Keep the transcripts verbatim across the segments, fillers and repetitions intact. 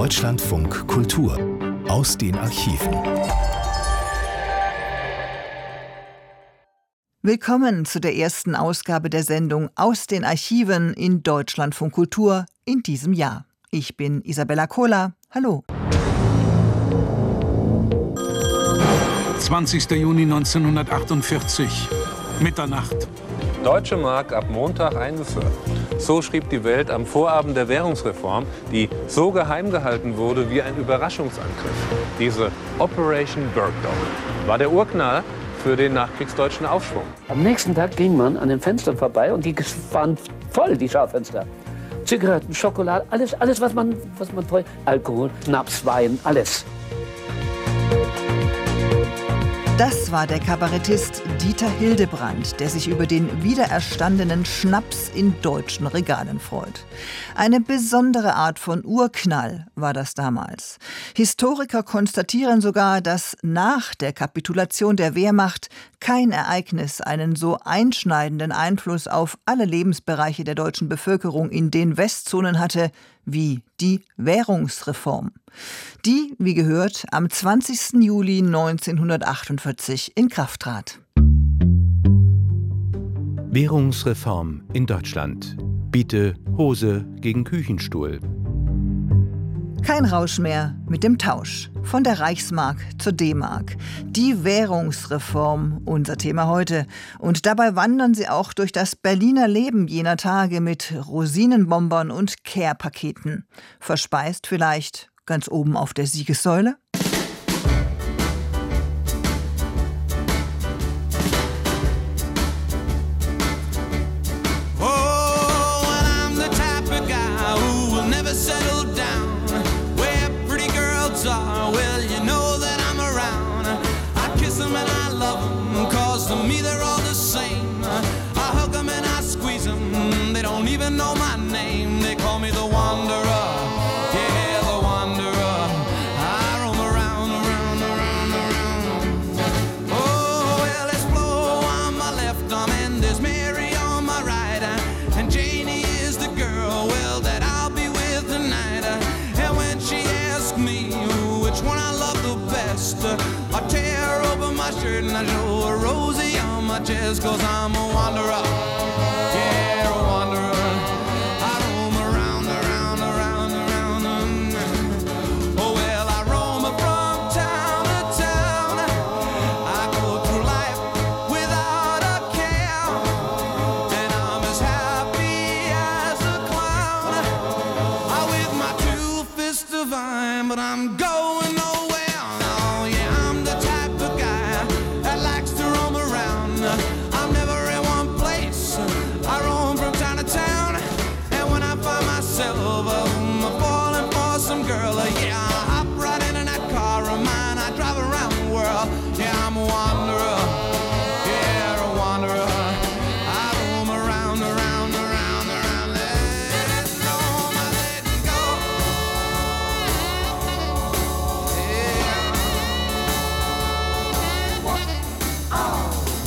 Deutschlandfunk Kultur aus den Archiven. Willkommen zu der ersten Ausgabe der Sendung Aus den Archiven in Deutschlandfunk Kultur in diesem Jahr. Ich bin Isabella Kohler. Hallo. zwanzigster Juni neunzehnhundertachtundvierzig, Mitternacht. Deutsche Mark ab Montag eingeführt. So schrieb die Welt am Vorabend der Währungsreform, die so geheim gehalten wurde wie ein Überraschungsangriff. Diese Operation Bergdorf war der Urknall für den nachkriegsdeutschen Aufschwung. Am nächsten Tag ging man an den Fenstern vorbei und die waren voll, die Schaufenster. Zigaretten, Schokolade, alles, alles was man, was man toll, Alkohol, Schnaps, Wein, alles. Das war der Kabarettist Dieter Hildebrandt, der sich über den wiedererstandenen Schnaps in deutschen Regalen freut. Eine besondere Art von Urknall war das damals. Historiker konstatieren sogar, dass nach der Kapitulation der Wehrmacht kein Ereignis einen so einschneidenden Einfluss auf alle Lebensbereiche der deutschen Bevölkerung in den Westzonen hatte wie die Währungsreform, die, wie gehört, am zwanzigsten Juli neunzehnhundertachtundvierzig in Kraft trat. Währungsreform in Deutschland. Biete Hose gegen Küchenstuhl. Kein Rausch mehr mit dem Tausch. Von der Reichsmark zur D-Mark. Die Währungsreform, unser Thema heute. Und dabei wandern sie auch durch das Berliner Leben jener Tage mit Rosinenbombern und Care-Paketen. Verspeist vielleicht ganz oben auf der Siegessäule? Cause I'm a wanderer, yeah, a wanderer. I roam around, around, around, around. Oh well, I roam from town to town. I go through life without a care, and I'm as happy as a clown. I with my two fists divine, but I'm going nowhere. Oh yeah, I'm the type of guy that likes to roam around. I roam from town to town, and when I find myself um, falling for some girl, uh, yeah, I hop right into that car of mine. I drive around the world, yeah, I'm a wanderer, yeah, a wanderer. I roam around, around, around, around, let it go, I let it go, yeah. Oh.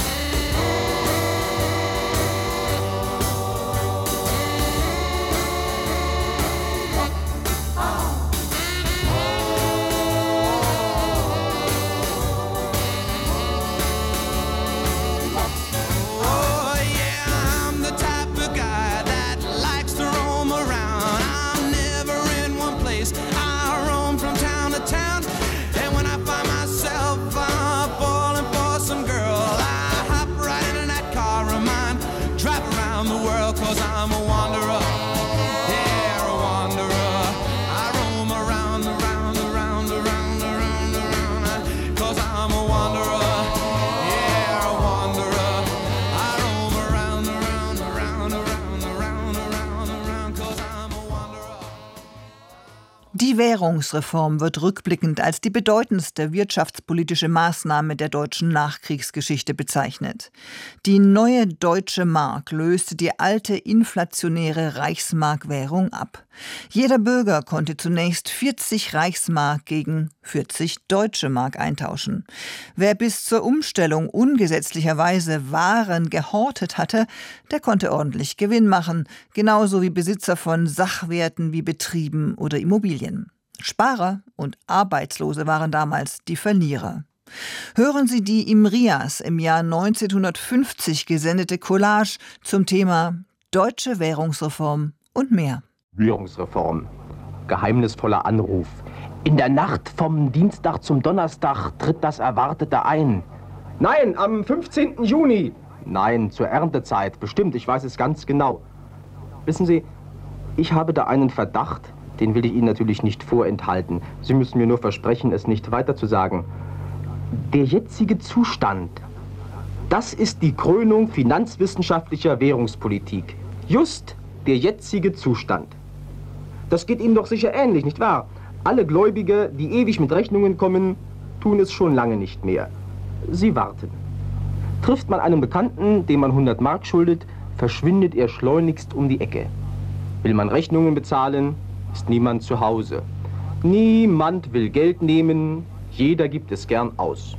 Die Währungsreform wird rückblickend als die bedeutendste wirtschaftspolitische Maßnahme der deutschen Nachkriegsgeschichte bezeichnet. Die neue deutsche Mark löste die alte inflationäre Reichsmark-Währung ab. Jeder Bürger konnte zunächst vierzig Reichsmark gegen vierzig deutsche Mark eintauschen. Wer bis zur Umstellung ungesetzlicherweise Waren gehortet hatte, der konnte ordentlich Gewinn machen, genauso wie Besitzer von Sachwerten wie Betrieben oder Immobilien. Sparer und Arbeitslose waren damals die Verlierer. Hören Sie die im Rias im Jahr neunzehnhundertfünfzig gesendete Collage zum Thema Deutsche Währungsreform und mehr. Währungsreform. Geheimnisvoller Anruf. In der Nacht vom Dienstag zum Donnerstag tritt das Erwartete ein. Nein, am fünfzehnten Juni. Nein, zur Erntezeit. Bestimmt, ich weiß es ganz genau. Wissen Sie, ich habe da einen Verdacht, den will ich Ihnen natürlich nicht vorenthalten. Sie müssen mir nur versprechen, es nicht weiter zu sagen. Der jetzige Zustand, das ist die Krönung finanzwissenschaftlicher Währungspolitik. Just der jetzige Zustand. Das geht Ihnen doch sicher ähnlich, nicht wahr? Alle Gläubige, die ewig mit Rechnungen kommen, tun es schon lange nicht mehr. Sie warten. Trifft man einen Bekannten, dem man hundert Mark schuldet, verschwindet er schleunigst um die Ecke. Will man Rechnungen bezahlen, ist niemand zu Hause. Niemand will Geld nehmen, jeder gibt es gern aus.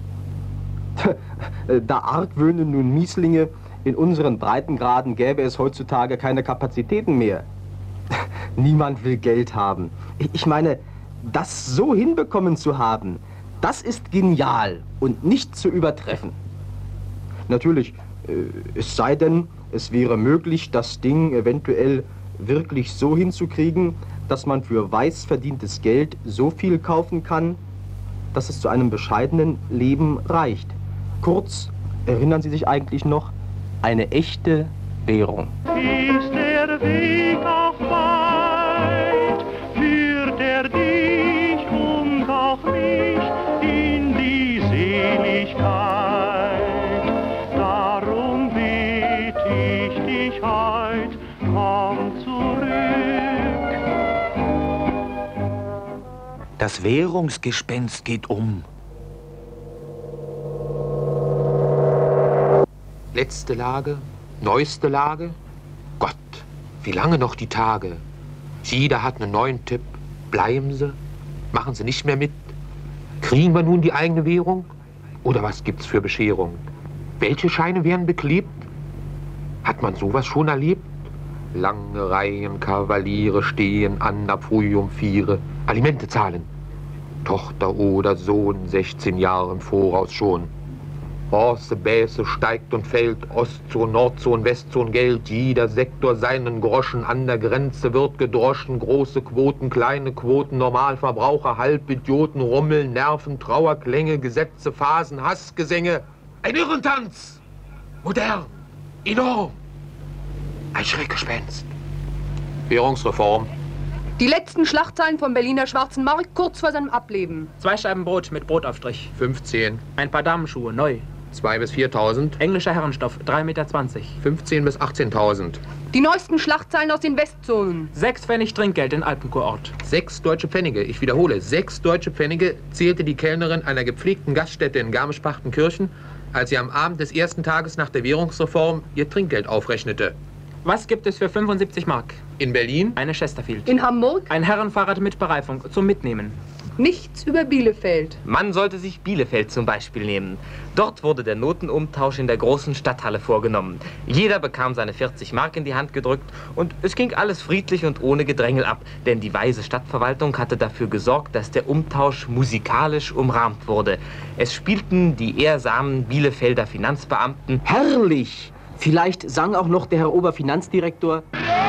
Da argwöhnen nun Mieslinge, in unseren Breitengraden gäbe es heutzutage keine Kapazitäten mehr. Niemand will Geld haben. Ich meine, das so hinbekommen zu haben, das ist genial und nicht zu übertreffen. Natürlich, äh, es sei denn, es wäre möglich, das Ding eventuell wirklich so hinzukriegen, dass man für weiß verdientes Geld so viel kaufen kann, dass es zu einem bescheidenen Leben reicht. Kurz, erinnern Sie sich eigentlich noch? Eine echte Währung. Ist der Weg auch weit, führt er dich und auch mich in die Seligkeit. Darum bitt ich dich heut, komm zurück. Das Währungsgespenst geht um. Letzte Lage, neueste Lage. Gott, wie lange noch die Tage? Jeder hat einen neuen Tipp. Bleiben Sie? Machen Sie nicht mehr mit? Kriegen wir nun die eigene Währung? Oder was gibt's für Bescherung? Welche Scheine werden beklebt? Hat man sowas schon erlebt? Lange Reihen Kavaliere stehen an ab früh um viere. Alimente zahlen. Tochter oder Sohn, sechzehn Jahre im Voraus schon. Horse, Bäse steigt und fällt, Ostzone, Nordzone, Westzone, Geld, jeder Sektor seinen Groschen, an der Grenze wird gedroschen, große Quoten, kleine Quoten, Normalverbraucher, Halbidioten, Rummeln, Nerven, Trauerklänge, Gesetze, Phasen, Hassgesänge, ein Irrentanz, modern, enorm, ein Schreckgespenst. Währungsreform. Die letzten Schlachtzeilen vom Berliner Schwarzen Markt kurz vor seinem Ableben. Zwei Scheiben Brot mit Brotaufstrich. fünfzehn. Ein paar Damenschuhe, neu. zwei bis viertausend. Englischer Herrenstoff, drei Meter zwanzig. fünfzehn bis achtzehntausend. Die neuesten Schlachtzeilen aus den Westzonen. Sechs Pfennig Trinkgeld in Alpenkurort. Sechs deutsche Pfennige, ich wiederhole, sechs deutsche Pfennige zählte die Kellnerin einer gepflegten Gaststätte in Garmisch-Partenkirchen, als sie am Abend des ersten Tages nach der Währungsreform ihr Trinkgeld aufrechnete. Was gibt es für fünfundsiebzig Mark? In Berlin? Eine Chesterfield. In Hamburg? Ein Herrenfahrrad mit Bereifung zum Mitnehmen. Nichts über Bielefeld. Man sollte sich Bielefeld zum Beispiel nehmen. Dort wurde der Notenumtausch in der großen Stadthalle vorgenommen. Jeder bekam seine vierzig Mark in die Hand gedrückt und es ging alles friedlich und ohne Gedrängel ab, denn die weise Stadtverwaltung hatte dafür gesorgt, dass der Umtausch musikalisch umrahmt wurde. Es spielten die ehrsamen Bielefelder Finanzbeamten. Herrlich! Vielleicht sang auch noch der Herr Oberfinanzdirektor.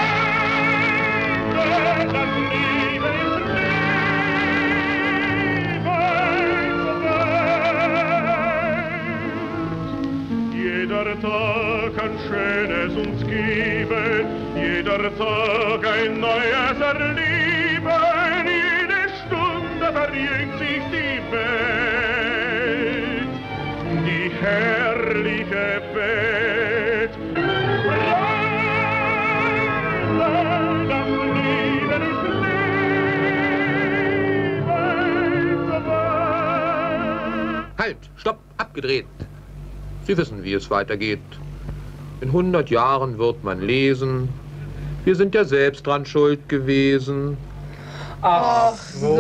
Jeder Tag ein schönes uns geben, jeder Tag ein neues erleben, jede Stunde verjüngt sich die Welt, die herrliche Welt. Das Leben ist lebenswert. Halt, stopp, abgedreht. Sie wissen, wie es weitergeht. In hundert Jahren wird man lesen, wir sind ja selbst dran schuld gewesen. Ach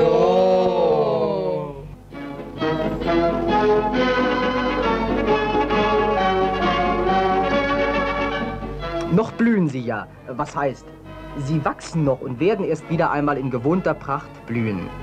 so. Noch blühen sie ja. Was heißt, sie wachsen noch und werden erst wieder einmal in gewohnter Pracht blühen.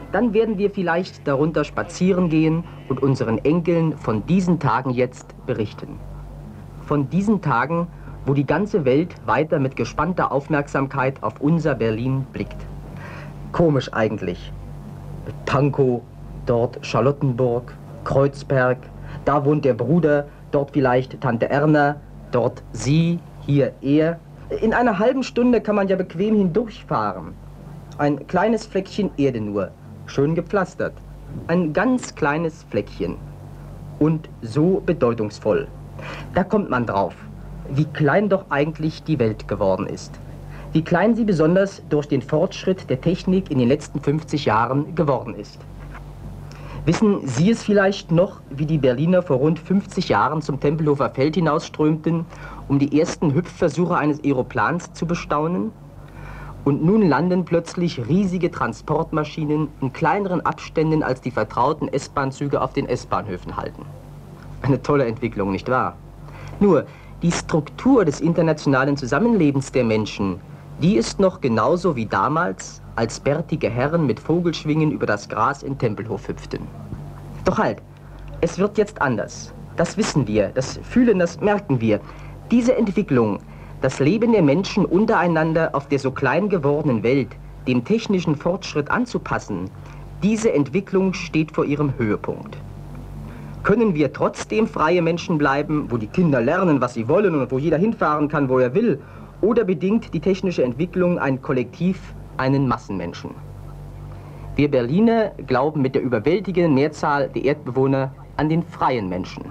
Dann werden wir vielleicht darunter spazieren gehen und unseren Enkeln von diesen Tagen jetzt berichten. Von diesen Tagen, wo die ganze Welt weiter mit gespannter Aufmerksamkeit auf unser Berlin blickt. Komisch eigentlich. Pankow, dort Charlottenburg, Kreuzberg, da wohnt der Bruder, dort vielleicht Tante Erna, dort sie, hier er. In einer halben Stunde kann man ja bequem hindurchfahren. Ein kleines Fleckchen Erde nur, schön gepflastert. Ein ganz kleines Fleckchen. Und so bedeutungsvoll. Da kommt man drauf, wie klein doch eigentlich die Welt geworden ist. Wie klein sie besonders durch den Fortschritt der Technik in den letzten fünfzig Jahren geworden ist. Wissen Sie es vielleicht noch, wie die Berliner vor rund fünfzig Jahren zum Tempelhofer Feld hinausströmten, um die ersten Hüpfversuche eines Aeroplans zu bestaunen? Und nun landen plötzlich riesige Transportmaschinen in kleineren Abständen als die vertrauten S-Bahn-Züge auf den S-Bahnhöfen halten. Eine tolle Entwicklung, nicht wahr? Nur, die Struktur des internationalen Zusammenlebens der Menschen, die ist noch genauso wie damals, als bärtige Herren mit Vogelschwingen über das Gras in Tempelhof hüpften. Doch halt, es wird jetzt anders. Das wissen wir, das fühlen, das merken wir. Diese Entwicklung, das Leben der Menschen untereinander auf der so klein gewordenen Welt, dem technischen Fortschritt anzupassen, diese Entwicklung steht vor ihrem Höhepunkt. Können wir trotzdem freie Menschen bleiben, wo die Kinder lernen, was sie wollen und wo jeder hinfahren kann, wo er will? Oder bedingt die technische Entwicklung ein Kollektiv, einen Massenmenschen? Wir Berliner glauben mit der überwältigenden Mehrzahl der Erdbewohner an den freien Menschen.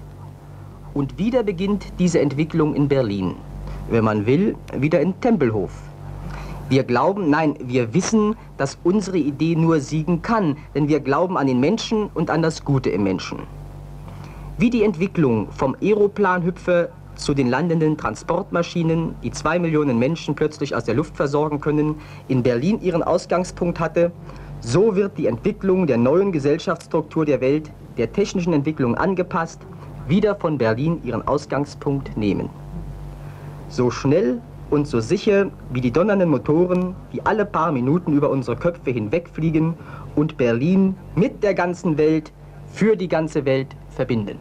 Und wieder beginnt diese Entwicklung in Berlin. Wenn man will, wieder in Tempelhof. Wir glauben, nein, wir wissen, dass unsere Idee nur siegen kann, denn wir glauben an den Menschen und an das Gute im Menschen. Wie die Entwicklung vom Aeroplanhüpfer zu den landenden Transportmaschinen, die zwei Millionen Menschen plötzlich aus der Luft versorgen können, in Berlin ihren Ausgangspunkt hatte, so wird die Entwicklung der neuen Gesellschaftsstruktur der Welt, der technischen Entwicklung angepasst, wieder von Berlin ihren Ausgangspunkt nehmen. So schnell und so sicher wie die donnernden Motoren, die alle paar Minuten über unsere Köpfe hinwegfliegen und Berlin mit der ganzen Welt, für die ganze Welt verbinden.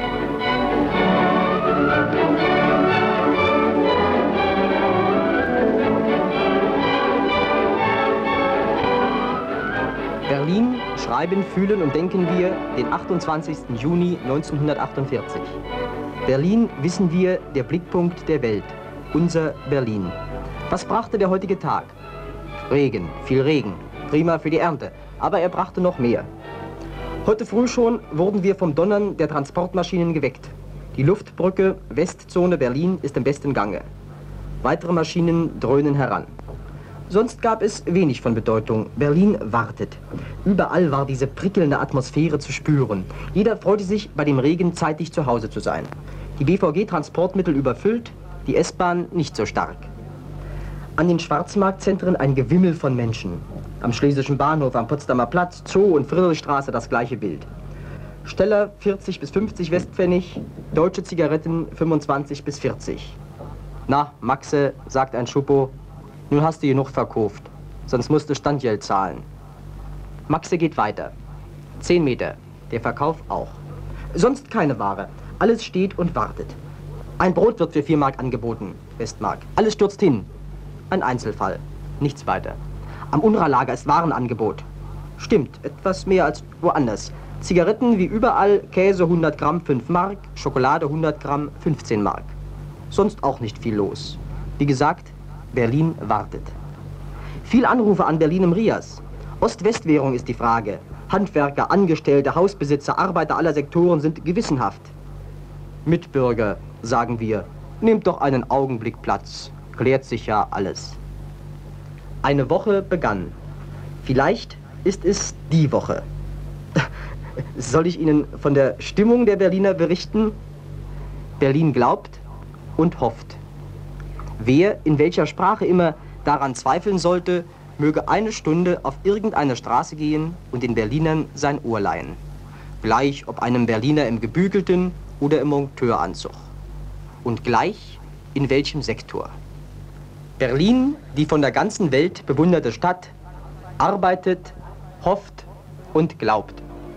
Berlin schreiben, fühlen und denken wir den achtundzwanzigsten Juni neunzehnhundertachtundvierzig. Berlin, wissen wir, der Blickpunkt der Welt. Unser Berlin. Was brachte der heutige Tag? Regen, viel Regen. Prima für die Ernte. Aber er brachte noch mehr. Heute früh schon wurden wir vom Donnern der Transportmaschinen geweckt. Die Luftbrücke Westzone Berlin ist im besten Gange. Weitere Maschinen dröhnen heran. Sonst gab es wenig von Bedeutung. Berlin wartet. Überall war diese prickelnde Atmosphäre zu spüren. Jeder freute sich, bei dem Regen zeitig zu Hause zu sein. Die B V G-Transportmittel überfüllt, die S-Bahn nicht so stark. An den Schwarzmarktzentren ein Gewimmel von Menschen. Am Schlesischen Bahnhof, am Potsdamer Platz, Zoo und Friedrichstraße das gleiche Bild. Steller vierzig bis fünfzig Westpfennig, deutsche Zigaretten fünfundzwanzig bis vierzig. Na, Maxe, sagt ein Schuppo, nun hast du genug verkauft, sonst musst du Standgeld zahlen. Maxe geht weiter. Zehn Meter, der Verkauf auch. Sonst keine Ware, alles steht und wartet. Ein Brot wird für vier Mark angeboten, Westmark. Alles stürzt hin. Ein Einzelfall, nichts weiter. Am Unra-Lager ist Warenangebot. Stimmt, etwas mehr als woanders. Zigaretten wie überall, Käse hundert Gramm fünf Mark, Schokolade hundert Gramm fünfzehn Mark. Sonst auch nicht viel los. Wie gesagt, Berlin wartet. Viel Anrufe an Berlin im Rias. Ost-West-Währung ist die Frage. Handwerker, Angestellte, Hausbesitzer, Arbeiter aller Sektoren sind gewissenhaft. Mitbürger, sagen wir, nehmt doch einen Augenblick Platz. Klärt sich ja alles. Eine Woche begann. Vielleicht ist es die Woche. Soll ich Ihnen von der Stimmung der Berliner berichten? Berlin glaubt und hofft. Wer in welcher Sprache immer daran zweifeln sollte, möge eine Stunde auf irgendeine Straße gehen und den Berlinern sein Ohr leihen. Gleich ob einem Berliner im gebügelten oder im Monteuranzug. Und gleich in welchem Sektor. Berlin, die von der ganzen Welt bewunderte Stadt, arbeitet, hofft und glaubt.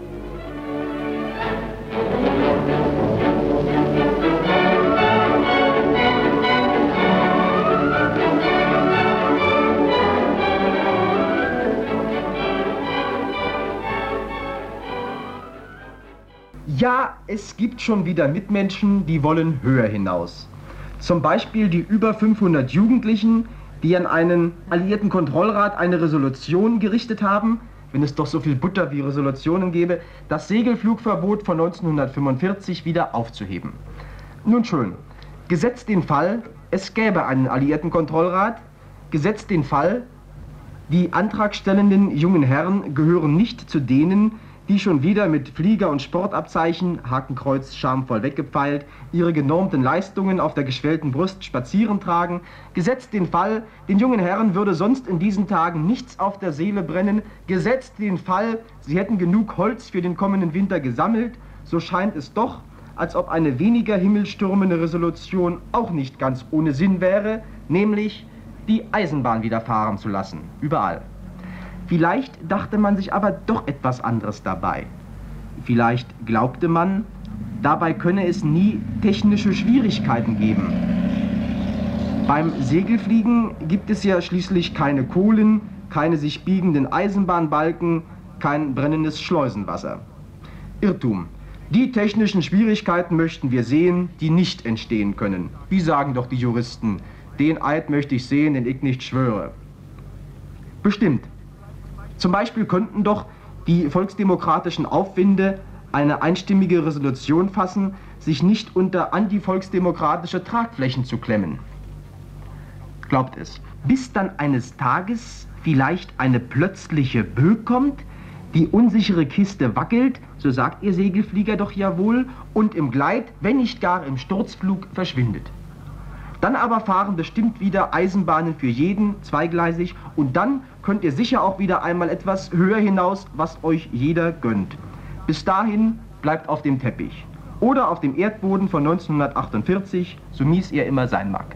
Ja, es gibt schon wieder Mitmenschen, die wollen höher hinaus. Zum Beispiel die über fünfhundert Jugendlichen, die an einen alliierten Kontrollrat eine Resolution gerichtet haben, wenn es doch so viel Butter wie Resolutionen gäbe, das Segelflugverbot von neunzehnhundertfünfundvierzig wieder aufzuheben. Nun schön, gesetzt den Fall, es gäbe einen alliierten Kontrollrat, gesetzt den Fall, die antragstellenden jungen Herren gehören nicht zu denen, die schon wieder mit Flieger- und Sportabzeichen, Hakenkreuz schamvoll weggepfeilt, ihre genormten Leistungen auf der geschwellten Brust spazieren tragen. Gesetzt den Fall, den jungen Herren würde sonst in diesen Tagen nichts auf der Seele brennen. Gesetzt den Fall, sie hätten genug Holz für den kommenden Winter gesammelt. So scheint es doch, als ob eine weniger himmelstürmende Resolution auch nicht ganz ohne Sinn wäre, nämlich die Eisenbahn wieder fahren zu lassen, überall. Vielleicht dachte man sich aber doch etwas anderes dabei. Vielleicht glaubte man, dabei könne es nie technische Schwierigkeiten geben. Beim Segelfliegen gibt es ja schließlich keine Kohlen, keine sich biegenden Eisenbahnbalken, kein brennendes Schleusenwasser. Irrtum. Die technischen Schwierigkeiten möchten wir sehen, die nicht entstehen können. Wie sagen doch die Juristen, den Eid möchte ich sehen, den ich nicht schwöre. Bestimmt. Zum Beispiel könnten doch die volksdemokratischen Aufwinde eine einstimmige Resolution fassen, sich nicht unter antivolksdemokratische Tragflächen zu klemmen. Glaubt es. Bis dann eines Tages vielleicht eine plötzliche Böe kommt, die unsichere Kiste wackelt, so sagt ihr Segelflieger doch ja wohl, und im Gleit, wenn nicht gar im Sturzflug, verschwindet. Dann aber fahren bestimmt wieder Eisenbahnen für jeden, zweigleisig, und dann könnt ihr sicher auch wieder einmal etwas höher hinaus, was euch jeder gönnt. Bis dahin bleibt auf dem Teppich. Oder auf dem Erdboden von neunzehnhundertachtundvierzig, so mies er immer sein mag.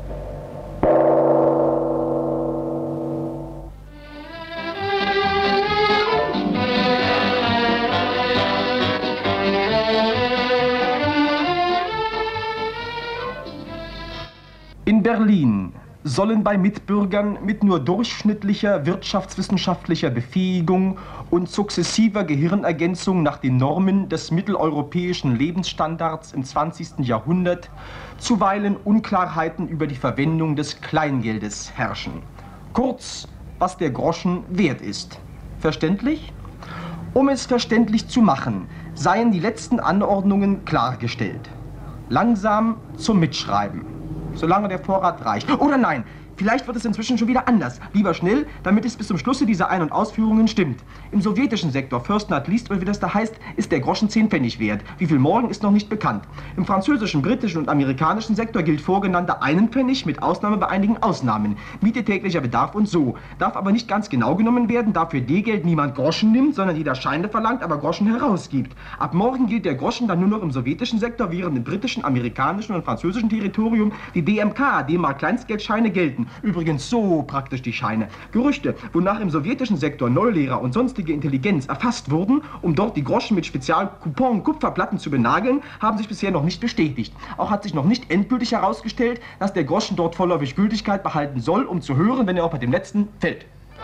In Berlin sollen bei Mitbürgern mit nur durchschnittlicher wirtschaftswissenschaftlicher Befähigung und sukzessiver Gehirnergänzung nach den Normen des mitteleuropäischen Lebensstandards im zwanzigsten Jahrhundert zuweilen Unklarheiten über die Verwendung des Kleingeldes herrschen. Kurz, was der Groschen wert ist. Verständlich? Um es verständlich zu machen, seien die letzten Anordnungen klargestellt. Langsam zum Mitschreiben. Solange der Vorrat reicht. Oder nein, vielleicht wird es inzwischen schon wieder anders. Lieber schnell, damit es bis zum Schlusse dieser Ein- und Ausführungen stimmt. Im sowjetischen Sektor, first not least, oder wie das da heißt, ist der Groschen zehn Pfennig wert. Wie viel morgen ist noch nicht bekannt. Im französischen, britischen und amerikanischen Sektor gilt vorgenannter einen Pfennig mit Ausnahme bei einigen Ausnahmen. Miete, täglicher Bedarf und so. Darf aber nicht ganz genau genommen werden, da für D-Geld niemand Groschen nimmt, sondern jeder Scheine verlangt, aber Groschen herausgibt. Ab morgen gilt der Groschen dann nur noch im sowjetischen Sektor, während im britischen, amerikanischen und französischen Territorium die D M K, D-Mark Kleinstgeldscheine gelten. Übrigens so praktisch die Scheine. Gerüchte, wonach im sowjetischen Sektor Neulehrer und sonstige Intelligenz erfasst wurden, um dort die Groschen mit Spezial-Coupon-Kupferplatten zu benageln, haben sich bisher noch nicht bestätigt. Auch hat sich noch nicht endgültig herausgestellt, dass der Groschen dort vorläufig Gültigkeit behalten soll, um zu hören, wenn er auch bei dem letzten fällt.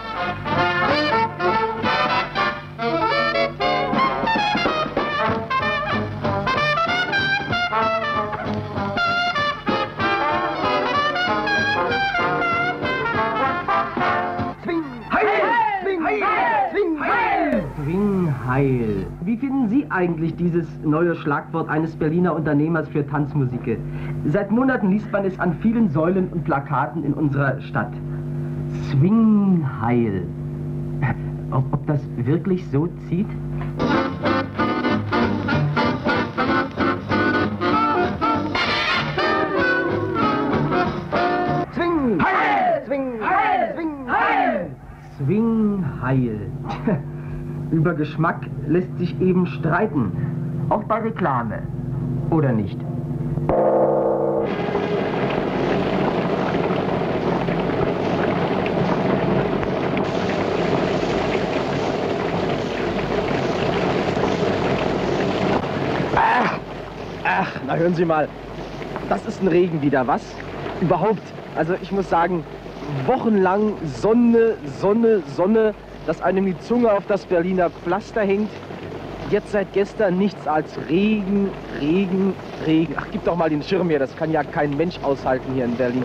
Heil. Wie finden Sie eigentlich dieses neue Schlagwort eines Berliner Unternehmers für Tanzmusik? Seit Monaten liest man es an vielen Säulen und Plakaten in unserer Stadt. Swingheil. Ob, ob das wirklich so zieht? Swingheil! Swingheil! Swingheil! Swingheil. Über Geschmack lässt sich eben streiten, auch bei Reklame, oder nicht? Na, hören Sie mal, das ist ein Regen wieder, was? Überhaupt, also ich muss sagen, wochenlang Sonne, Sonne, Sonne, dass einem die Zunge auf das Berliner Pflaster hängt. Jetzt seit gestern nichts als Regen, Regen, Regen. Ach, gib doch mal den Schirm her, das kann ja kein Mensch aushalten hier in Berlin.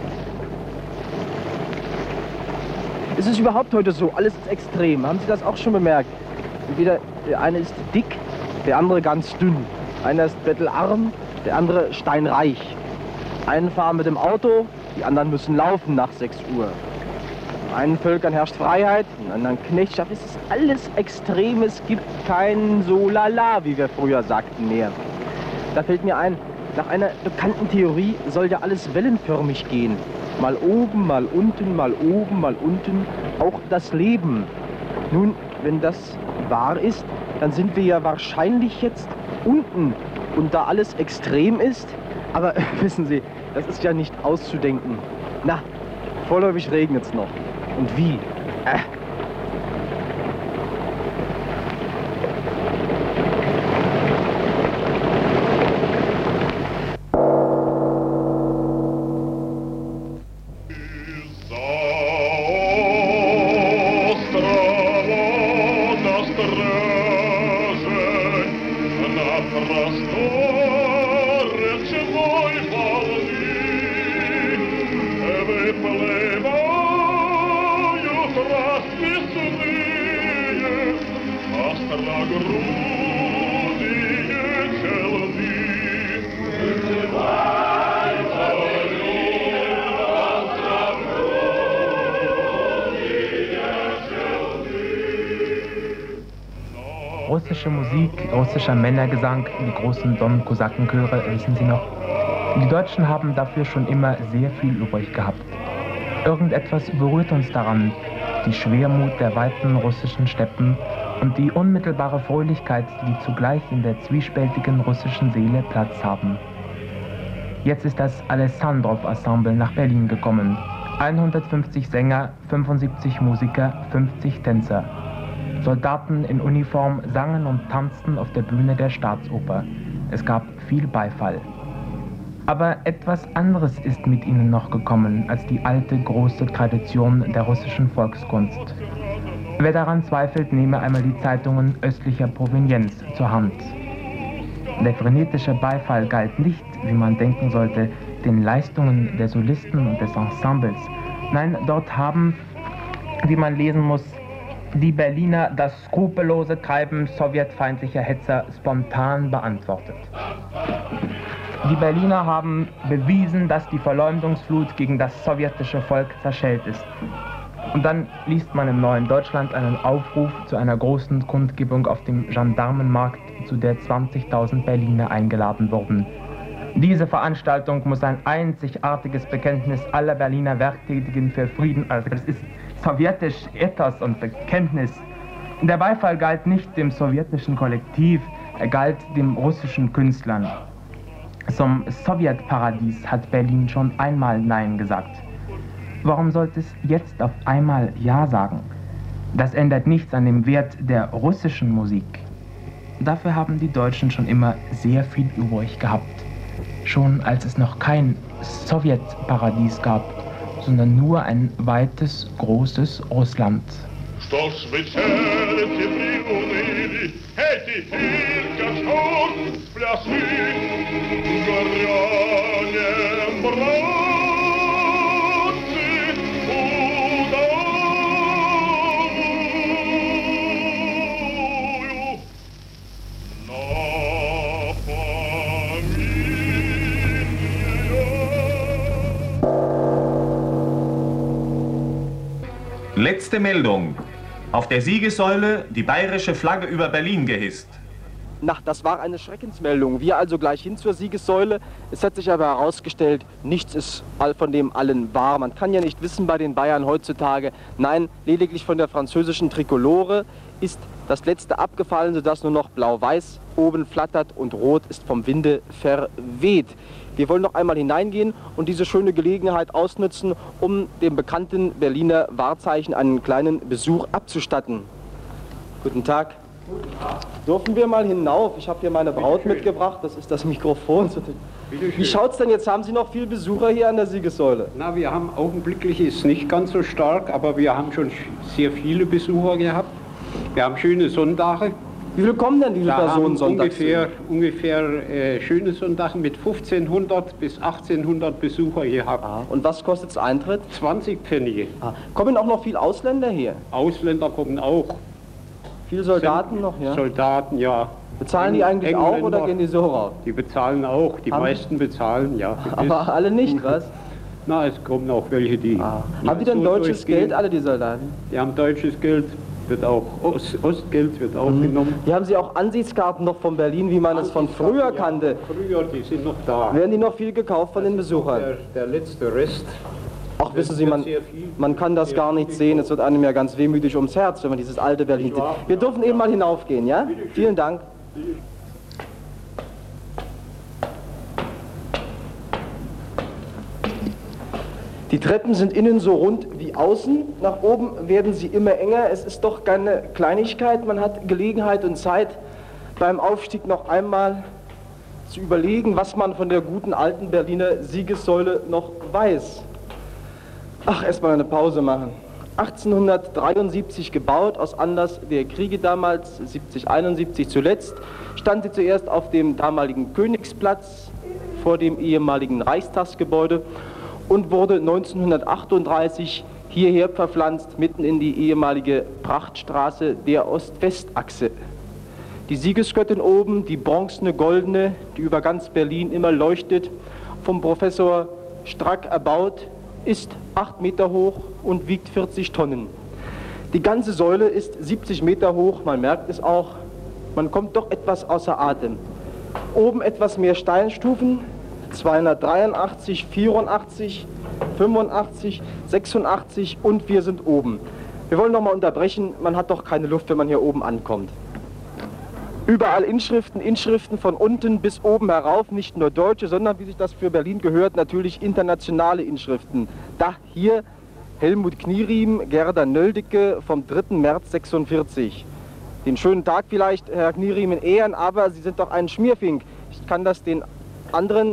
Es ist überhaupt heute so, alles ist extrem. Haben Sie das auch schon bemerkt? Entweder der eine ist dick, der andere ganz dünn. Einer ist bettelarm, der andere steinreich. Einen fahren mit dem Auto, die anderen müssen laufen nach sechs Uhr. In einen Völkern herrscht Freiheit, in anderen Knechtschaft. Es ist alles extrem, es gibt kein so lala, wie wir früher sagten, mehr. Da fällt mir ein, nach einer bekannten Theorie soll ja alles wellenförmig gehen. Mal oben, mal unten, mal oben, mal unten. Auch das Leben. Nun, wenn das wahr ist, dann sind wir ja wahrscheinlich jetzt unten. Und da alles extrem ist, aber wissen Sie, das ist ja nicht auszudenken. Na, vorläufig regnet es noch. Und wie? Äh. Russische Musik, russischer Männergesang, die großen Don-Kosakenchöre, wissen Sie noch? Die Deutschen haben dafür schon immer sehr viel übrig gehabt. Irgendetwas berührt uns daran, die Schwermut der weiten russischen Steppen und die unmittelbare Fröhlichkeit, die zugleich in der zwiespältigen russischen Seele Platz haben. Jetzt ist das Alessandrow-Ensemble nach Berlin gekommen. hundertfünfzig Sänger, fünfundsiebzig Musiker, fünfzig Tänzer. Soldaten in Uniform sangen und tanzten auf der Bühne der Staatsoper. Es gab viel Beifall. Aber etwas anderes ist mit ihnen noch gekommen als die alte, große Tradition der russischen Volkskunst. Wer daran zweifelt, nehme einmal die Zeitungen östlicher Provenienz zur Hand. Der frenetische Beifall galt nicht, wie man denken sollte, den Leistungen der Solisten und des Ensembles. Nein, dort haben, wie man lesen muss, die Berliner das skrupellose Treiben sowjetfeindlicher Hetzer spontan beantwortet. Die Berliner haben bewiesen, dass die Verleumdungsflut gegen das sowjetische Volk zerschellt ist. Und dann liest man im neuen Deutschland einen Aufruf zu einer großen Kundgebung auf dem Gendarmenmarkt, zu der zwanzigtausend Berliner eingeladen wurden. Diese Veranstaltung muss ein einzigartiges Bekenntnis aller Berliner Werktätigen für Frieden, also das ist sowjetisch Ethos und Bekenntnis. Der Beifall galt nicht dem sowjetischen Kollektiv, er galt dem russischen Künstlern. Zum Sowjetparadies hat Berlin schon einmal Nein gesagt. Warum sollte es jetzt auf einmal Ja sagen? Das ändert nichts an dem Wert der russischen Musik. Dafür haben die Deutschen schon immer sehr viel übrig gehabt. Schon als es noch kein Sowjetparadies gab, sondern nur ein weites, großes Russland. Letzte Meldung. Auf der Siegessäule die bayerische Flagge über Berlin gehisst. Na, das war eine Schreckensmeldung. Wir also gleich hin zur Siegessäule. Es hat sich aber herausgestellt, nichts ist all von dem allen wahr. Man kann ja nicht wissen bei den Bayern heutzutage. Nein, lediglich von der französischen Trikolore ist das letzte abgefallen, sodass nur noch blau-weiß oben flattert und rot ist vom Winde verweht. Wir wollen noch einmal hineingehen und diese schöne Gelegenheit ausnutzen, um dem bekannten Berliner Wahrzeichen einen kleinen Besuch abzustatten. Guten Tag. Dürfen wir mal hinauf? Ich habe hier meine Braut mitgebracht, das ist das Mikrofon. Wie schaut's denn jetzt? Haben Sie noch viele Besucher hier an der Siegessäule? Na, wir haben augenblicklich, ist nicht ganz so stark, aber wir haben schon sehr viele Besucher gehabt. Wir haben schöne Sonntage. Wie viele kommen denn diese da Personen sonntags? Ungefähr, ungefähr äh, schöne Sonntage mit fünfzehnhundert bis achtzehnhundert Besucher gehabt. Ah, und was kostet der Eintritt? zwanzig Pfennige. Ah, kommen auch noch viele Ausländer hier? Ausländer kommen auch. Viele Soldaten noch, ja? Soldaten, ja. Bezahlen die eigentlich Engländer, auch oder gehen die so raus? Die bezahlen auch, die haben meisten bezahlen, ja. Aber alle nicht, was? Na, es kommen auch welche, die... Ah. Haben die denn so deutsches durchgehen. Geld, alle die Soldaten? Die haben deutsches Geld, wird auch Ost Ostgeld wird auch mhm. genommen. Hier haben Sie auch Ansichtskarten noch von Berlin, wie man es von früher kannte. Ja, früher, die sind noch da. Werden die noch viel gekauft von den Besuchern? Der, der letzte Rest. Ach, wissen Sie, man, man kann das gar nicht sehen. Es wird einem ja ganz wehmütig ums Herz, wenn man dieses alte Berlin sieht. Wir dürfen eben mal hinaufgehen, ja? Vielen Dank. Die Treppen sind innen so rund wie außen. Nach oben werden sie immer enger. Es ist doch keine Kleinigkeit. Man hat Gelegenheit und Zeit, beim Aufstieg noch einmal zu überlegen, was man von der guten alten Berliner Siegessäule noch weiß. Ach, erstmal eine Pause machen. achtzehnhundertdreiundsiebzig gebaut, aus Anlass der Kriege damals, siebzig, einundsiebzig zuletzt, stand sie zuerst auf dem damaligen Königsplatz vor dem ehemaligen Reichstagsgebäude und wurde neunzehnhundertachtunddreißig hierher verpflanzt, mitten in die ehemalige Prachtstraße der Ost-West-Achse. Die Siegesgöttin oben, die bronzene, goldene, die über ganz Berlin immer leuchtet, vom Professor Strack erbaut, ist acht Meter hoch und wiegt vierzig Tonnen. Die ganze Säule ist siebzig Meter hoch, man merkt es auch, man kommt doch etwas außer Atem. Oben etwas mehr Steinstufen, zweihundertdreiundachtzig, vierundachtzig, fünfundachtzig, sechsundachtzig und wir sind oben. Wir wollen noch mal unterbrechen, man hat doch keine Luft, wenn man hier oben ankommt. Überall Inschriften, Inschriften von unten bis oben herauf, nicht nur deutsche, sondern, wie sich das für Berlin gehört, natürlich internationale Inschriften. Da hier Helmut Knieriem, Gerda Nöldecke vom dritten März sechsundvierzig. Den schönen Tag vielleicht, Herr Knieriem, in Ehren, aber Sie sind doch ein Schmierfink. Ich kann das den anderen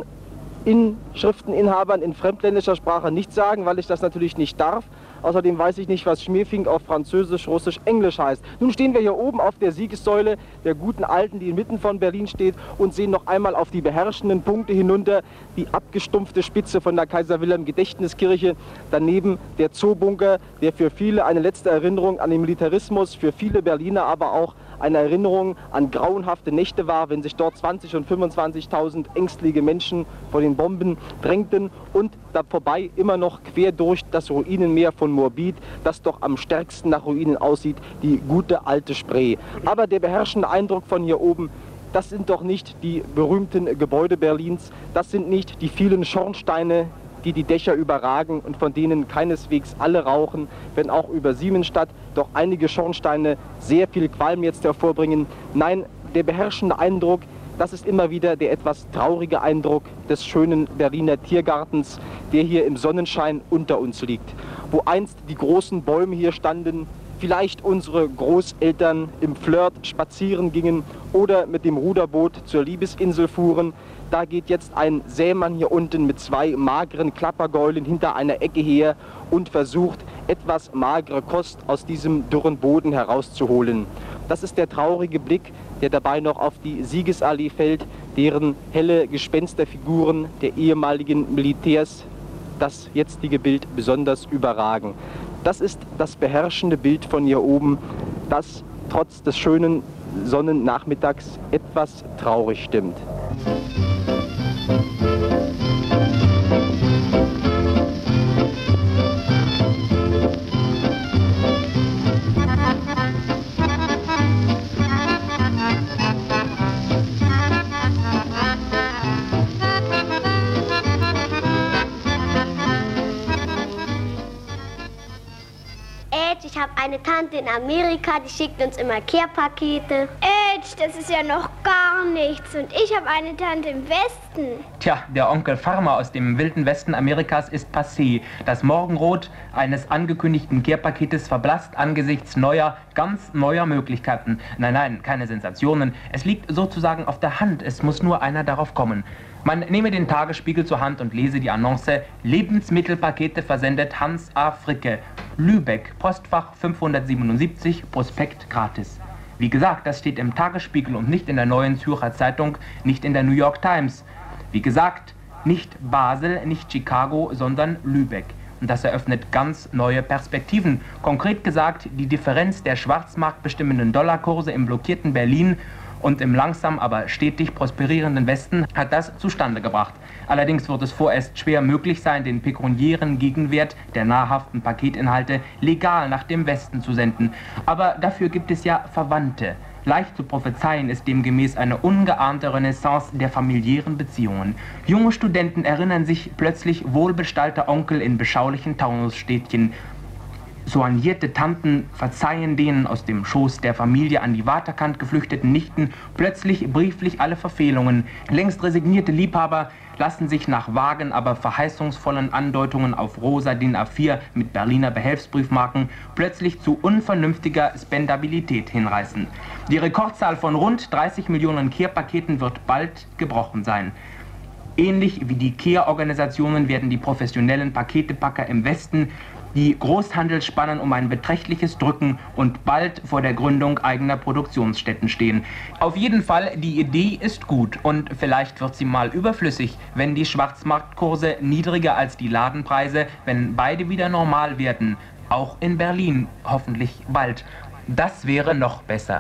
Inschrifteninhabern in fremdländischer Sprache nicht sagen, weil ich das natürlich nicht darf. Außerdem weiß ich nicht, was Schmierfink auf Französisch, Russisch, Englisch heißt. Nun stehen wir hier oben auf der Siegessäule der guten Alten, die inmitten von Berlin steht, und sehen noch einmal auf die beherrschenden Punkte hinunter, die abgestumpfte Spitze von der Kaiser-Wilhelm-Gedächtniskirche, daneben der Zoobunker, der für viele eine letzte Erinnerung an den Militarismus, für viele Berliner aber auch eine Erinnerung an grauenhafte Nächte war, wenn sich dort zwanzig- und fünfundzwanzigtausend ängstliche Menschen vor den Bomben drängten, und da vorbei immer noch quer durch das Ruinenmeer von Moabit, das doch am stärksten nach Ruinen aussieht, die gute alte Spree. Aber der beherrschende Eindruck von hier oben, das sind doch nicht die berühmten Gebäude Berlins, das sind nicht die vielen Schornsteine, die die Dächer überragen und von denen keineswegs alle rauchen, wenn auch über Siemensstadt doch einige Schornsteine sehr viel Qualm jetzt hervorbringen. Nein, der beherrschende Eindruck, das ist immer wieder der etwas traurige Eindruck des schönen Berliner Tiergartens, der hier im Sonnenschein unter uns liegt. Wo einst die großen Bäume hier standen, vielleicht unsere Großeltern im Flirt spazieren gingen oder mit dem Ruderboot zur Liebesinsel fuhren, da geht jetzt ein Sämann hier unten mit zwei mageren Klappergäulen hinter einer Ecke her und versucht, etwas magere Kost aus diesem dürren Boden herauszuholen. Das ist der traurige Blick, der dabei noch auf die Siegesallee fällt, deren helle Gespensterfiguren der ehemaligen Militärs das jetzige Bild besonders überragen. Das ist das beherrschende Bild von hier oben, das trotz des schönen Sonnennachmittags etwas traurig stimmt. Ich habe eine Tante in Amerika, die schickt uns immer Care-Pakete. Deutsch, das ist ja noch gar nichts. Und ich habe eine Tante im Westen. Tja, der Onkel Farmer aus dem wilden Westen Amerikas ist passé. Das Morgenrot eines angekündigten Kehrpaketes verblasst angesichts neuer, ganz neuer Möglichkeiten. Nein, nein, keine Sensationen. Es liegt sozusagen auf der Hand. Es muss nur einer darauf kommen. Man nehme den Tagesspiegel zur Hand und lese die Annonce: Lebensmittelpakete versendet Hans A. Fricke, Lübeck, Postfach fünfhundertsiebenundsiebzig, Prospekt gratis. Wie gesagt, das steht im Tagesspiegel und nicht in der Neuen Zürcher Zeitung, nicht in der New York Times. Wie gesagt, nicht Basel, nicht Chicago, sondern Lübeck. Und das eröffnet ganz neue Perspektiven. Konkret gesagt, die Differenz der schwarzmarktbestimmenden Dollarkurse im blockierten Berlin und im langsam, aber stetig prosperierenden Westen hat das zustande gebracht. Allerdings wird es vorerst schwer möglich sein, den pekuniären Gegenwert der nahrhaften Paketinhalte legal nach dem Westen zu senden. Aber dafür gibt es ja Verwandte. Leicht zu prophezeien ist demgemäß eine ungeahnte Renaissance der familiären Beziehungen. Junge Studenten erinnern sich plötzlich wohlbestallter Onkel in beschaulichen Taunusstädtchen. Soignierte Tanten verzeihen denen aus dem Schoß der Familie an die Waterkant geflüchteten Nichten plötzlich brieflich alle Verfehlungen. Längst resignierte Liebhaber lassen sich nach vagen, aber verheißungsvollen Andeutungen auf rosa D I N A vier mit Berliner Behelfsbriefmarken plötzlich zu unvernünftiger Spendabilität hinreißen. Die Rekordzahl von rund dreißig Millionen Kehrpaketen wird bald gebrochen sein. Ähnlich wie die Kehrorganisationen werden die professionellen Paketepacker im Westen die Großhandelsspannen um ein beträchtliches Drücken und bald vor der Gründung eigener Produktionsstätten stehen. Auf jeden Fall, die Idee ist gut und vielleicht wird sie mal überflüssig, wenn die Schwarzmarktkurse niedriger als die Ladenpreise, wenn beide wieder normal werden. Auch in Berlin, hoffentlich bald. Das wäre noch besser.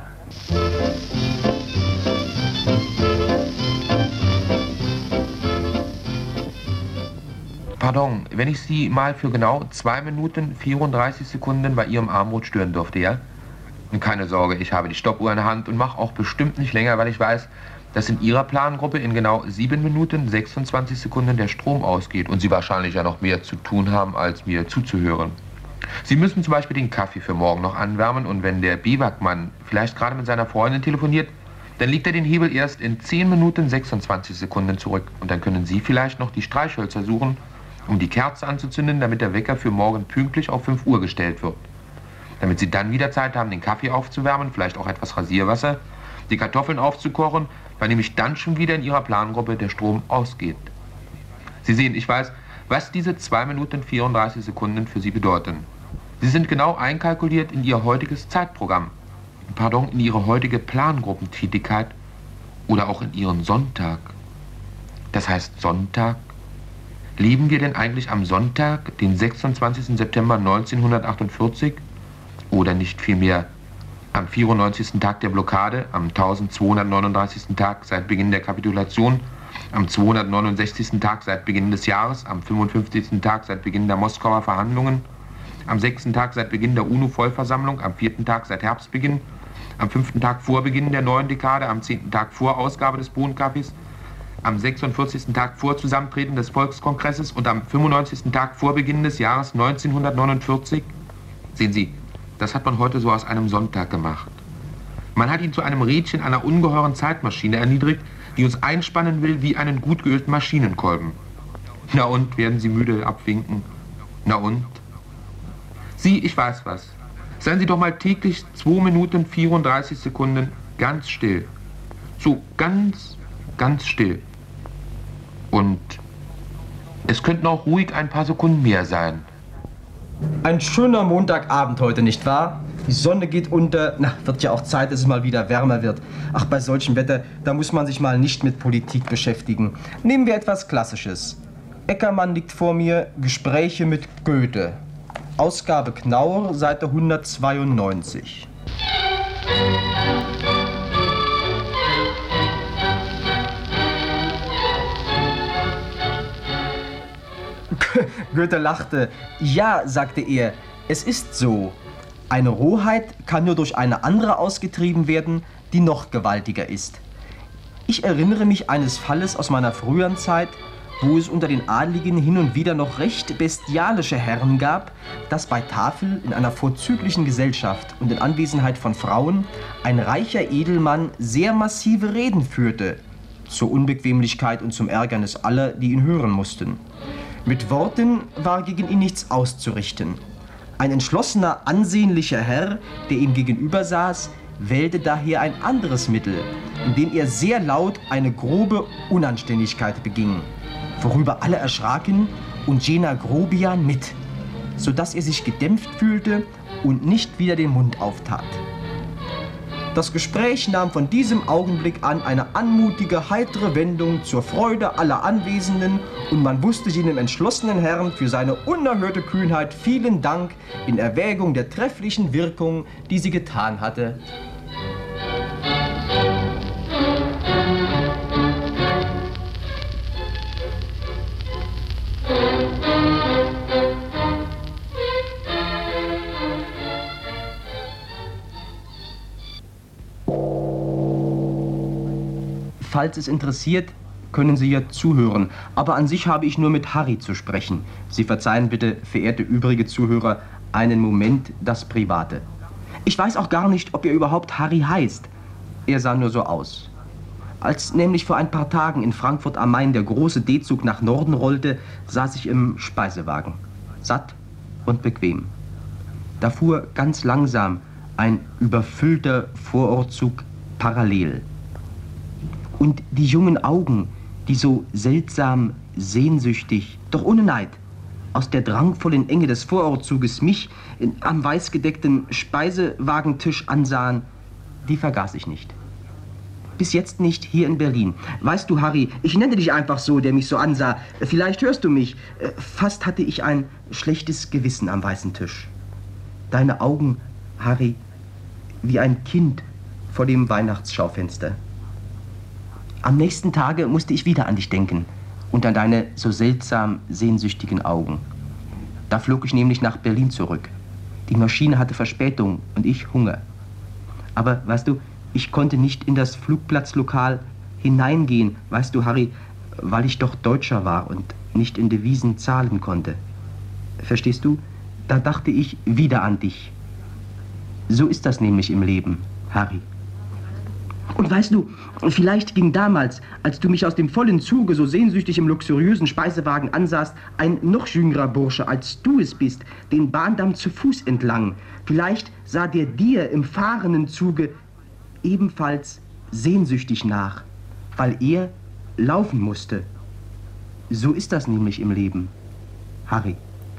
Pardon, wenn ich Sie mal für genau zwei Minuten vierunddreißig Sekunden bei Ihrem Armut stören durfte, ja? Und keine Sorge, ich habe die Stoppuhr in der Hand und mache auch bestimmt nicht länger, weil ich weiß, dass in Ihrer Plangruppe in genau sieben Minuten sechsundzwanzig Sekunden der Strom ausgeht und Sie wahrscheinlich ja noch mehr zu tun haben, als mir zuzuhören. Sie müssen zum Beispiel den Kaffee für morgen noch anwärmen und wenn der Biwakmann vielleicht gerade mit seiner Freundin telefoniert, dann legt er den Hebel erst in zehn Minuten sechsundzwanzig Sekunden zurück und dann können Sie vielleicht noch die Streichhölzer suchen, um die Kerze anzuzünden, damit der Wecker für morgen pünktlich auf fünf Uhr gestellt wird. Damit Sie dann wieder Zeit haben, den Kaffee aufzuwärmen, vielleicht auch etwas Rasierwasser, die Kartoffeln aufzukochen, weil nämlich dann schon wieder in Ihrer Plangruppe der Strom ausgeht. Sie sehen, ich weiß, was diese zwei Minuten vierunddreißig Sekunden für Sie bedeuten. Sie sind genau einkalkuliert in Ihr heutiges Zeitprogramm, pardon, in Ihre heutige Plangruppentätigkeit oder auch in Ihren Sonntag. Das heißt Sonntag. Leben wir denn eigentlich am Sonntag, den sechsundzwanzigsten September neunzehnhundertachtundvierzig? Oder nicht vielmehr am vierundneunzigsten Tag der Blockade, am eintausendzweihundertneununddreißigsten Tag seit Beginn der Kapitulation, am zweihundertneunundsechzigsten Tag seit Beginn des Jahres, am fünfundfünfzigsten Tag seit Beginn der Moskauer Verhandlungen, am sechsten Tag seit Beginn der UNO-Vollversammlung, am vierten Tag seit Herbstbeginn, am fünften Tag vor Beginn der neuen Dekade, am zehnten Tag vor Ausgabe des Bohnkaffees, am sechsundvierzigsten Tag vor Zusammentreten des Volkskongresses und am fünfundneunzigsten Tag vor Beginn des Jahres neunzehnhundertneunundvierzig? Sehen Sie, das hat man heute so aus einem Sonntag gemacht. Man hat ihn zu einem Rädchen einer ungeheuren Zeitmaschine erniedrigt, die uns einspannen will wie einen gut geölten Maschinenkolben. Na und, werden Sie müde abwinken? Na und? Sie, ich weiß was. Seien Sie doch mal täglich zwei Minuten vierunddreißig Sekunden ganz still. So ganz, ganz still. Und es könnten auch ruhig ein paar Sekunden mehr sein. Ein schöner Montagabend heute, nicht wahr? Die Sonne geht unter. Na, wird ja auch Zeit, dass es mal wieder wärmer wird. Ach, bei solchem Wetter, da muss man sich mal nicht mit Politik beschäftigen. Nehmen wir etwas Klassisches. Eckermann liegt vor mir, Gespräche mit Goethe. Ausgabe Knaur, Seite hundertzweiundneunzig. Goethe lachte. Ja, sagte er, es ist so. Eine Rohheit kann nur durch eine andere ausgetrieben werden, die noch gewaltiger ist. Ich erinnere mich eines Falles aus meiner früheren Zeit, wo es unter den Adligen hin und wieder noch recht bestialische Herren gab, dass bei Tafel in einer vorzüglichen Gesellschaft und in Anwesenheit von Frauen ein reicher Edelmann sehr massive Reden führte, zur Unbequemlichkeit und zum Ärgernis aller, die ihn hören mussten. Mit Worten war gegen ihn nichts auszurichten. Ein entschlossener, ansehnlicher Herr, der ihm gegenüber saß, wählte daher ein anderes Mittel, indem er sehr laut eine grobe Unanständigkeit beging, worüber alle erschraken und jener Grobian mit, sodass er sich gedämpft fühlte und nicht wieder den Mund auftat. Das Gespräch nahm von diesem Augenblick an eine anmutige, heitere Wendung zur Freude aller Anwesenden und man wusste jenem entschlossenen Herrn für seine unerhörte Kühnheit vielen Dank in Erwägung der trefflichen Wirkung, die sie getan hatte. Falls es interessiert, können Sie ja zuhören. Aber an sich habe ich nur mit Harry zu sprechen. Sie verzeihen bitte, verehrte übrige Zuhörer, einen Moment das Private. Ich weiß auch gar nicht, ob er überhaupt Harry heißt. Er sah nur so aus. Als nämlich vor ein paar Tagen in Frankfurt am Main der große D-Zug nach Norden rollte, saß ich im Speisewagen. Satt und bequem. Da fuhr ganz langsam ein überfüllter Vorortzug parallel. Und die jungen Augen, die so seltsam, sehnsüchtig, doch ohne Neid, aus der drangvollen Enge des Vorortzuges mich in, am weißgedeckten Speisewagentisch ansahen, die vergaß ich nicht. Bis jetzt nicht hier in Berlin. Weißt du, Harry, ich nenne dich einfach so, der mich so ansah. Vielleicht hörst du mich. Fast hatte ich ein schlechtes Gewissen am weißen Tisch. Deine Augen, Harry, wie ein Kind vor dem Weihnachtsschaufenster. Am nächsten Tage musste ich wieder an dich denken und an deine so seltsam sehnsüchtigen Augen. Da flog ich nämlich nach Berlin zurück. Die Maschine hatte Verspätung und ich Hunger. Aber, weißt du, ich konnte nicht in das Flugplatzlokal hineingehen, weißt du, Harry, weil ich doch Deutscher war und nicht in Devisen zahlen konnte. Verstehst du? Da dachte ich wieder an dich. So ist das nämlich im Leben, Harry. Und weißt du, vielleicht ging damals, als du mich aus dem vollen Zuge so sehnsüchtig im luxuriösen Speisewagen ansahst, ein noch jüngerer Bursche, als du es bist, den Bahndamm zu Fuß entlang. Vielleicht sah der dir im fahrenden Zuge ebenfalls sehnsüchtig nach, weil er laufen musste. So ist das nämlich im Leben, Harry.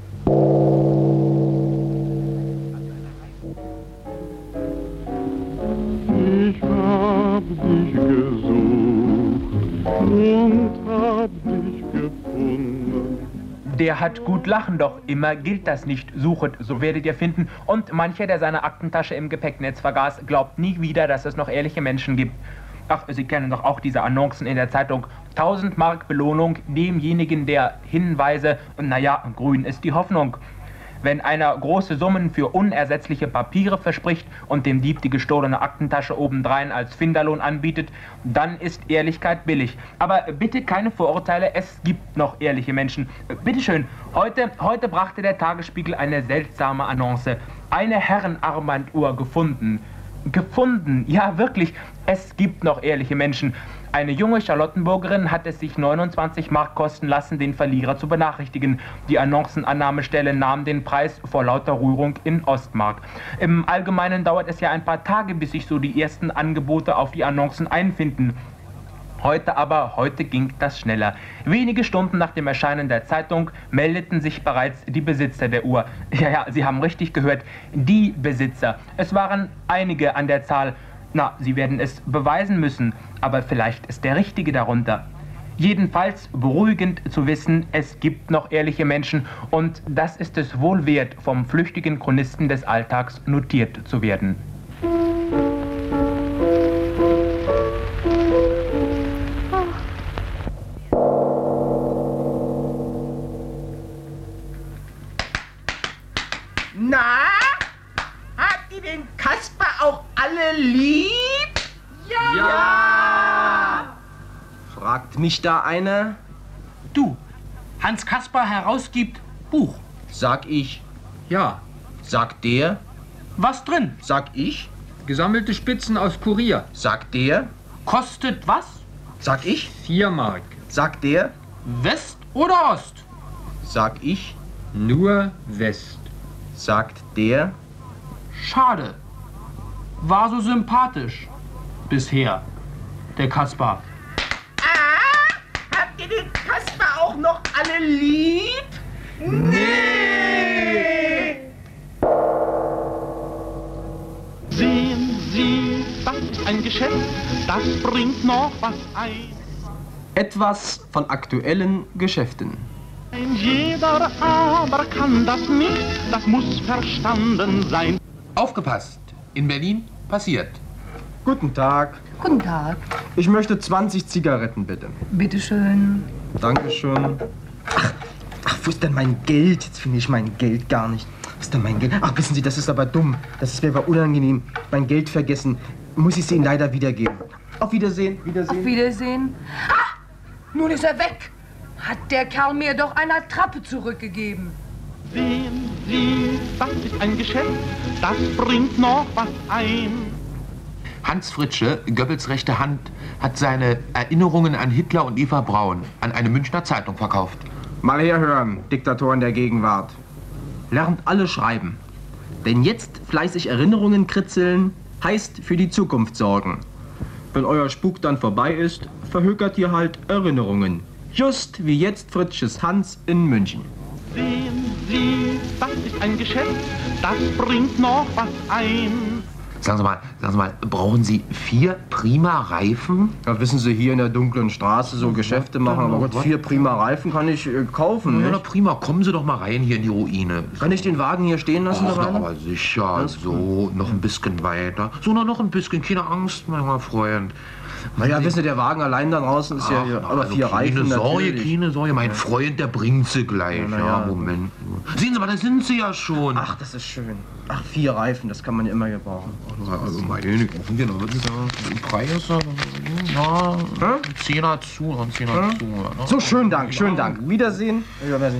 Ich hab dich gesucht und hab dich gefunden. Der hat gut lachen, doch immer gilt das nicht. Suchet, so werdet ihr finden. Und mancher, der seine Aktentasche im Gepäcknetz vergaß, glaubt nie wieder, dass es noch ehrliche Menschen gibt. Ach, Sie kennen doch auch diese Annoncen in der Zeitung. tausend Mark Belohnung demjenigen, der Hinweise, und naja, grün ist die Hoffnung. Wenn einer große Summen für unersetzliche Papiere verspricht und dem Dieb die gestohlene Aktentasche obendrein als Finderlohn anbietet, dann ist Ehrlichkeit billig. Aber bitte keine Vorurteile, es gibt noch ehrliche Menschen. Bitteschön, heute, heute brachte der Tagesspiegel eine seltsame Annonce. Eine Herrenarmbanduhr gefunden. Gefunden, ja wirklich, es gibt noch ehrliche Menschen. Eine junge Charlottenburgerin hat es sich neunundzwanzig Mark kosten lassen, den Verlierer zu benachrichtigen. Die Annoncenannahmestelle nahm den Preis vor lauter Rührung in Ostmark. Im Allgemeinen dauert es ja ein paar Tage, bis sich so die ersten Angebote auf die Annoncen einfinden. Heute aber, heute ging das schneller. Wenige Stunden nach dem Erscheinen der Zeitung meldeten sich bereits die Besitzer der Uhr. Ja, ja, Sie haben richtig gehört, die Besitzer. Es waren einige an der Zahl. Na, Sie werden es beweisen müssen, aber vielleicht ist der Richtige darunter. Jedenfalls beruhigend zu wissen, es gibt noch ehrliche Menschen und das ist es wohl wert, vom flüchtigen Chronisten des Alltags notiert zu werden. Na, habt ihr den Kasper auch alle lieb? Ja! ja! Fragt mich da einer? Du, Hans Kaspar herausgibt Buch. Sag ich. Ja. Sagt der. Was drin? Sag ich. Gesammelte Spitzen aus Kurier. Sagt der. Kostet was? Sag ich. Vier Mark. Sagt der. West oder Ost? Sag ich. Nur West. Sagt der. Schade. War so sympathisch. Bisher. Der Kaspar. Ah, habt ihr den Kaspar auch noch alle lieb? Nee! Sehen Sie, das ist ein Geschäft, das bringt noch was ein. Etwas von aktuellen Geschäften. Ein jeder aber kann das nicht, das muss verstanden sein. Aufgepasst! In Berlin passiert. Guten Tag. Guten Tag. Ich möchte zwanzig Zigaretten, bitte. Bitte schön. Dankeschön. Ach, ach, wo ist denn mein Geld? Jetzt finde ich mein Geld gar nicht. Was ist denn mein Geld? Ach, wissen Sie, das ist aber dumm. Das ist mir aber unangenehm. Mein Geld vergessen. Muss ich es Ihnen leider wiedergeben. Auf Wiedersehen. Wiedersehen. Auf Wiedersehen. Ah, nun ist er weg. Hat der Kerl mir doch eine Attrappe zurückgegeben. Sehen Sie, das ist ein Geschäft, das bringt noch was ein. Hans Fritzsche, Goebbels rechte Hand, hat seine Erinnerungen an Hitler und Eva Braun an eine Münchner Zeitung verkauft. Mal herhören, Diktatoren der Gegenwart. Lernt alle schreiben. Denn jetzt fleißig Erinnerungen kritzeln, heißt für die Zukunft sorgen. Wenn euer Spuk dann vorbei ist, verhökert ihr halt Erinnerungen. Just wie jetzt Fritzsches Hans in München. Sehen Sie, das ist ein Geschäft, das bringt noch was ein. Sagen Sie mal, sagen Sie mal, brauchen Sie vier prima Reifen? Ja, wissen Sie, hier in der dunklen Straße so Geschäfte machen, aber Gott, vier prima Reifen kann ich äh, kaufen. Ja, nicht? prima, kommen Sie doch mal rein hier in die Ruine. Kann ich den Wagen hier stehen lassen? Ach, na, aber sicher, so, noch ein bisschen weiter. So, noch, noch ein bisschen, keine Angst, mein Freund. Naja, wissen Sie, der Wagen allein da draußen ist ja Ach, hier, na, aber also vier Reifen keine Sorge, natürlich. keine Sorge, mein Freund, der bringt sie gleich. Ja, na ja, ja. Moment. Sehen Sie mal, da sind Sie ja schon. Ach, das ist schön. Ach, vier Reifen, das kann man ja immer gebrauchen. Also meine Güte, genau, was ist der Preis? Ja, ein Zehner zu, ein Zehner Hm? zu. Ja. So, schönen Dank, schönen Dank. Wiedersehen. Wiedersehen.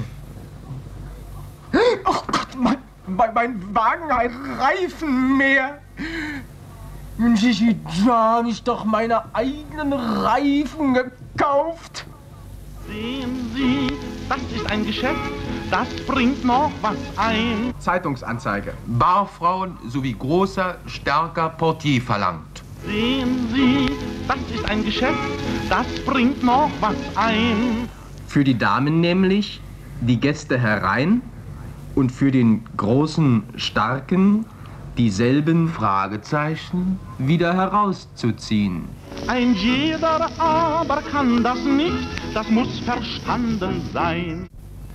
Ach Gott, mein, mein, mein Wagen hat Reifen mehr. Mensch, da habe ich doch meine eigenen Reifen gekauft. Sehen Sie, das ist ein Geschäft, das bringt noch was ein. Zeitungsanzeige. Barfrauen sowie großer, starker Portier verlangt. Sehen Sie, das ist ein Geschäft, das bringt noch was ein. Für die Damen nämlich die Gäste herein und für den großen, starken dieselben Fragezeichen wieder herauszuziehen. Ein jeder aber kann das nicht, das muss verstanden sein.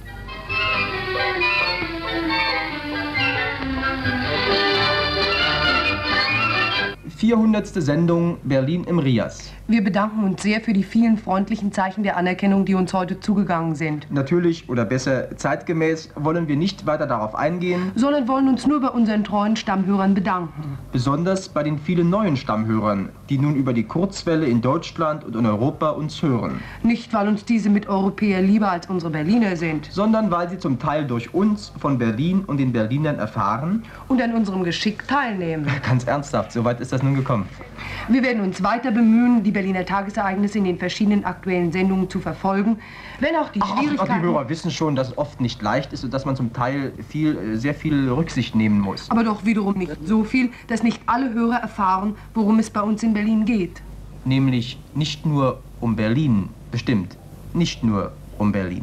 vierhundertste Sendung Berlin im Rias. Wir bedanken uns sehr für die vielen freundlichen Zeichen der Anerkennung, die uns heute zugegangen sind. Natürlich, oder besser zeitgemäß, wollen wir nicht weiter darauf eingehen. Sondern wollen uns nur bei unseren treuen Stammhörern bedanken. Besonders bei den vielen neuen Stammhörern, die nun über die Kurzwelle in Deutschland und in Europa uns hören. Nicht, weil uns diese Miteuropäer lieber als unsere Berliner sind. Sondern weil sie zum Teil durch uns von Berlin und den Berlinern erfahren. Und an unserem Geschick teilnehmen. Ganz ernsthaft, so weit ist das nun gekommen. Wir werden uns weiter bemühen, die Berliner Tagesereignisse in den verschiedenen aktuellen Sendungen zu verfolgen, wenn auch die Ach, Schwierigkeiten... Ach, die Hörer wissen schon, dass es oft nicht leicht ist und dass man zum Teil viel, sehr viel Rücksicht nehmen muss. Aber doch wiederum nicht so viel, dass nicht alle Hörer erfahren, worum es bei uns in Berlin geht. Nämlich nicht nur um Berlin, bestimmt, nicht nur um Berlin.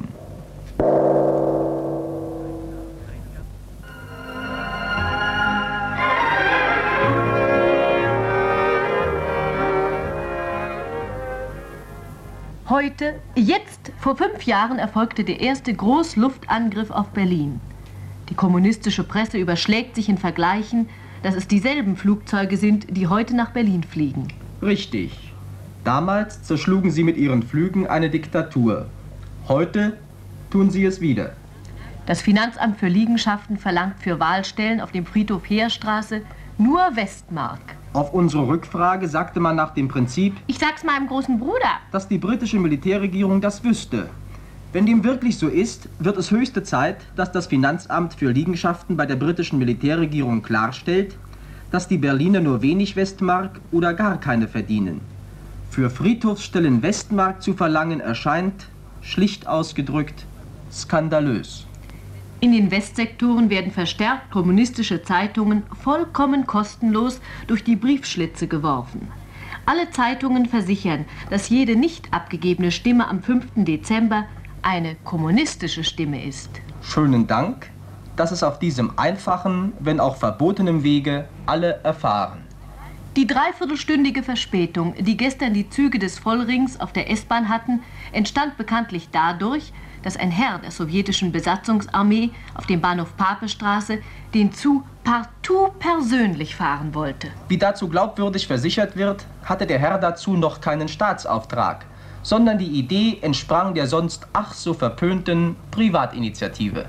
Heute, jetzt, vor fünf Jahren erfolgte der erste Großluftangriff auf Berlin. Die kommunistische Presse überschlägt sich in Vergleichen, dass es dieselben Flugzeuge sind, die heute nach Berlin fliegen. Richtig. Damals zerschlugen sie mit ihren Flügen eine Diktatur. Heute tun sie es wieder. Das Finanzamt für Liegenschaften verlangt für Wahlstellen auf dem Friedhof Heerstraße nur Westmark. Auf unsere Rückfrage sagte man nach dem Prinzip, ich sag's meinem großen Bruder, dass die britische Militärregierung das wüsste. Wenn dem wirklich so ist, wird es höchste Zeit, dass das Finanzamt für Liegenschaften bei der britischen Militärregierung klarstellt, dass die Berliner nur wenig Westmark oder gar keine verdienen. Für Friedhofsstellen Westmark zu verlangen erscheint, schlicht ausgedrückt, skandalös. In den Westsektoren werden verstärkt kommunistische Zeitungen vollkommen kostenlos durch die Briefschlitze geworfen. Alle Zeitungen versichern, dass jede nicht abgegebene Stimme am fünften Dezember eine kommunistische Stimme ist. Schönen Dank, dass es auf diesem einfachen, wenn auch verbotenen Wege alle erfahren. Die dreiviertelstündige Verspätung, die gestern die Züge des Vollrings auf der S-Bahn hatten, entstand bekanntlich dadurch, dass ein Herr der sowjetischen Besatzungsarmee auf dem Bahnhof Papestraße den Zug partout persönlich fahren wollte. Wie dazu glaubwürdig versichert wird, hatte der Herr dazu noch keinen Staatsauftrag, sondern die Idee entsprang der sonst ach so verpönten Privatinitiative.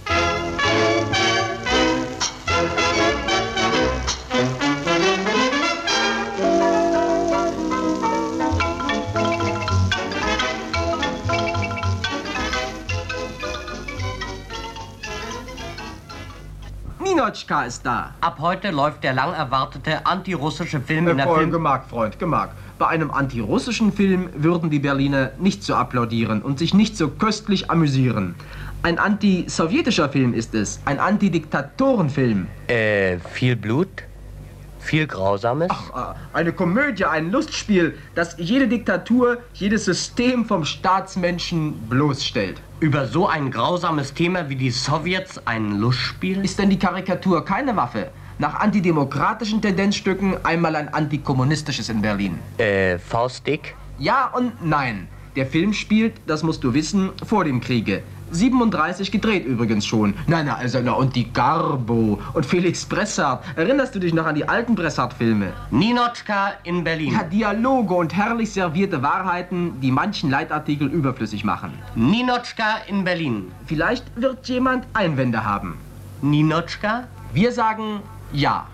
Ninotchka ist da. Ab heute läuft der lang erwartete antirussische Film in der Äh, Film... Gemark, Freund, gemark. Bei einem antirussischen Film würden die Berliner nicht so applaudieren und sich nicht so köstlich amüsieren. Ein antisowjetischer Film ist es, ein Antidiktatorenfilm. Äh, viel Blut? Viel Grausames? Ach, eine Komödie, ein Lustspiel, das jede Diktatur, jedes System vom Staatsmenschen bloßstellt. Über so ein grausames Thema wie die Sowjets ein Lustspiel? Ist denn die Karikatur keine Waffe? Nach antidemokratischen Tendenzstücken einmal ein antikommunistisches in Berlin. Äh, Faustdick? Ja und nein. Der Film spielt, das musst du wissen, vor dem Kriege. siebenunddreißig gedreht übrigens schon. Nein, na, also, na, und die Garbo und Felix Bressart. Erinnerst du dich noch an die alten Bressart-Filme? Ninotchka in Berlin. Ja, Dialoge und herrlich servierte Wahrheiten, die manchen Leitartikel überflüssig machen. Ninotchka in Berlin. Vielleicht wird jemand Einwände haben. Ninotchka? Wir sagen ja.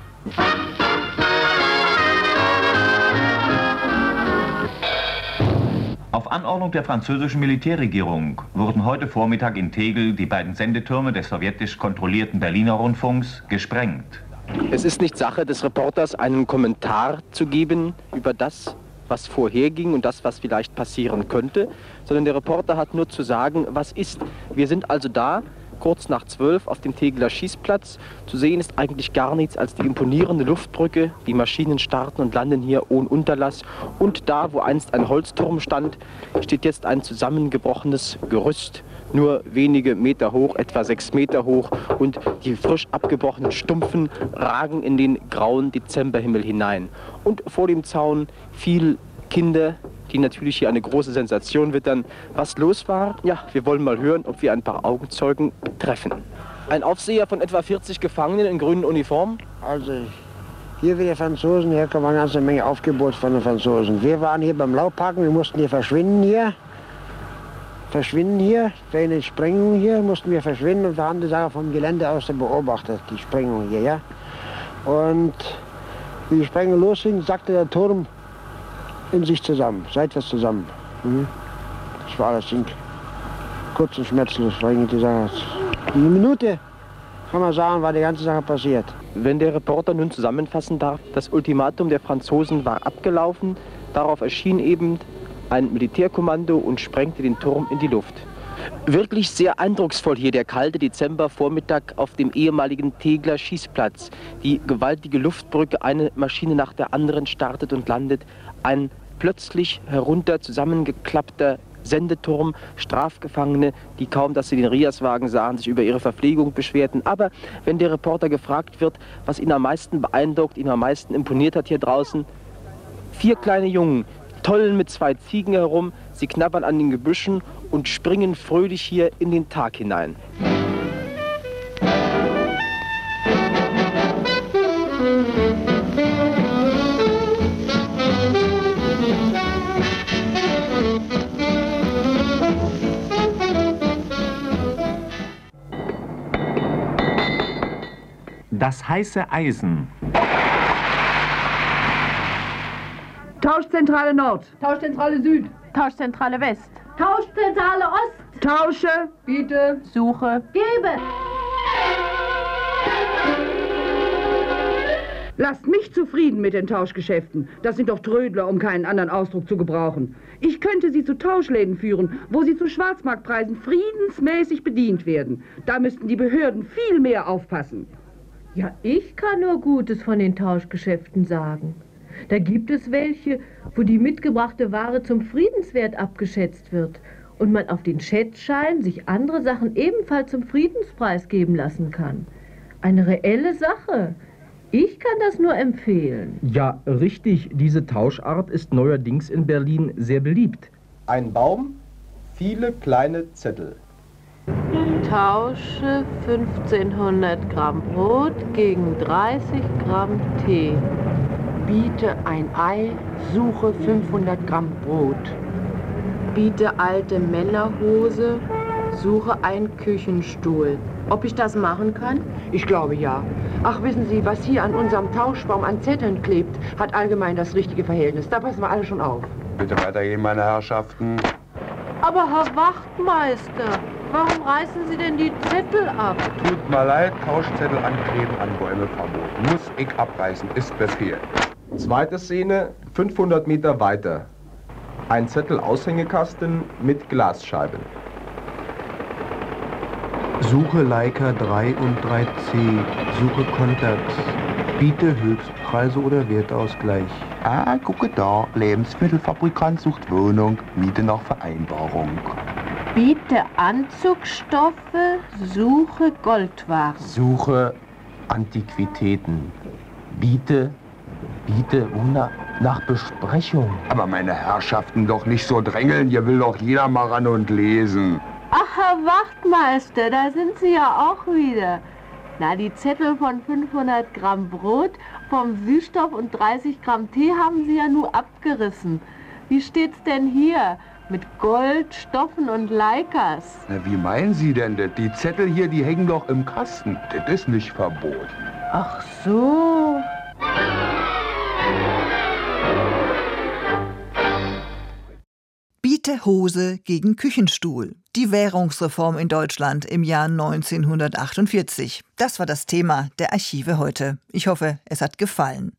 Auf Anordnung der französischen Militärregierung wurden heute Vormittag in Tegel die beiden Sendetürme des sowjetisch kontrollierten Berliner Rundfunks gesprengt. Es ist nicht Sache des Reporters, einen Kommentar zu geben über das, was vorherging und das, was vielleicht passieren könnte, sondern der Reporter hat nur zu sagen, was ist. Wir sind also da, kurz nach zwölf auf dem Tegeler Schießplatz. Zu sehen ist eigentlich gar nichts als die imponierende Luftbrücke. Die Maschinen starten und landen hier ohne Unterlass. Und da, wo einst ein Holzturm stand, steht jetzt ein zusammengebrochenes Gerüst. Nur wenige Meter hoch, etwa sechs Meter hoch. Und die frisch abgebrochenen Stumpfen ragen in den grauen Dezemberhimmel hinein. Und vor dem Zaun viel Kinder, die natürlich hier eine große Sensation wittern. Was los war? Ja, wir wollen mal hören, ob wir ein paar Augenzeugen treffen. Ein Aufseher von etwa vierzig Gefangenen in grünen Uniformen? Also, hier wie die Franzosen herkommen, eine ganze Menge Aufgebot von den Franzosen. Wir waren hier beim Laubhacken, wir mussten hier verschwinden hier. Verschwinden hier, bei den Sprengungen hier mussten wir verschwinden und wir haben die Sache vom Gelände aus beobachtet, die Sprengung hier, ja. Und wie die Sprengung losging, sagte der Turm in sich zusammen, seitwärts zusammen. Mhm. Das war alles Ding. Kurz und schmerzlos, war die Sache. Eine Minute, kann man sagen, war die ganze Sache passiert. Wenn der Reporter nun zusammenfassen darf, das Ultimatum der Franzosen war abgelaufen, darauf erschien eben ein Militärkommando und sprengte den Turm in die Luft. Wirklich sehr eindrucksvoll hier der kalte Dezembervormittag auf dem ehemaligen Tegeler Schießplatz. Die gewaltige Luftbrücke, eine Maschine nach der anderen startet und landet. Ein plötzlich herunter zusammengeklappter Sendeturm, Strafgefangene, die kaum, dass sie den Riaswagen sahen, sich über ihre Verpflegung beschwerten. Aber wenn der Reporter gefragt wird, was ihn am meisten beeindruckt, ihn am meisten imponiert hat hier draußen, vier kleine Jungen tollen mit zwei Ziegen herum, sie knabbern an den Gebüschen und springen fröhlich hier in den Tag hinein. Das heiße Eisen. Tauschzentrale Nord. Tauschzentrale Süd. Tauschzentrale West. Tauschzentrale Ost. Tausche. Biete. Suche. Gebe. Lasst mich zufrieden mit den Tauschgeschäften. Das sind doch Trödler, um keinen anderen Ausdruck zu gebrauchen. Ich könnte sie zu Tauschläden führen, wo sie zu Schwarzmarktpreisen friedensmäßig bedient werden. Da müssten die Behörden viel mehr aufpassen. Ja, ich kann nur Gutes von den Tauschgeschäften sagen. Da gibt es welche, wo die mitgebrachte Ware zum Friedenswert abgeschätzt wird und man auf den Schätzschein sich andere Sachen ebenfalls zum Friedenspreis geben lassen kann. Eine reelle Sache. Ich kann das nur empfehlen. Ja, richtig. Diese Tauschart ist neuerdings in Berlin sehr beliebt. Ein Baum, viele kleine Zettel. Tausche fünfzehnhundert Gramm Brot gegen dreißig Gramm Tee. Biete ein Ei, suche fünfhundert Gramm Brot. Biete alte Männerhose, suche einen Küchenstuhl. Ob ich das machen kann? Ich glaube ja. Ach, wissen Sie, was hier an unserem Tauschbaum an Zetteln klebt, hat allgemein das richtige Verhältnis. Da passen wir alle schon auf. Bitte weitergehen, meine Herrschaften. Aber Herr Wachtmeister, warum reißen Sie denn die Zettel ab? Tut mir leid, Tauschzettel ankleben an Bäume verboten. Muss ich abreißen, ist Befehl. Zweite Szene, fünfhundert Meter weiter. Ein Zettel-Aushängekasten mit Glasscheiben. Suche Leica drei und drei C, suche Contax, biete Höchstpreise oder Wertausgleich. Ah, gucke da, Lebensmittelfabrikant sucht Wohnung, Miete nach Vereinbarung. Biete Anzugsstoffe, suche Goldwaren. Suche Antiquitäten, biete, biete Wunder nach Besprechung. Aber meine Herrschaften, doch nicht so drängeln, hier will doch jeder mal ran und lesen. Ach, Herr Wachtmeister, da sind Sie ja auch wieder. Na, die Zettel von fünfhundert Gramm Brot, vom Süßstoff und dreißig Gramm Tee haben Sie ja nur abgerissen. Wie steht's denn hier mit Gold, Stoffen und Leicas? Na, wie meinen Sie denn das? Die Zettel hier, die hängen doch im Kasten. Das ist nicht verboten. Ach so. Biete Hose gegen Küchenstuhl. Die Währungsreform in Deutschland im Jahr neunzehnhundertachtundvierzig. Das war das Thema der Archive heute. Ich hoffe, es hat gefallen.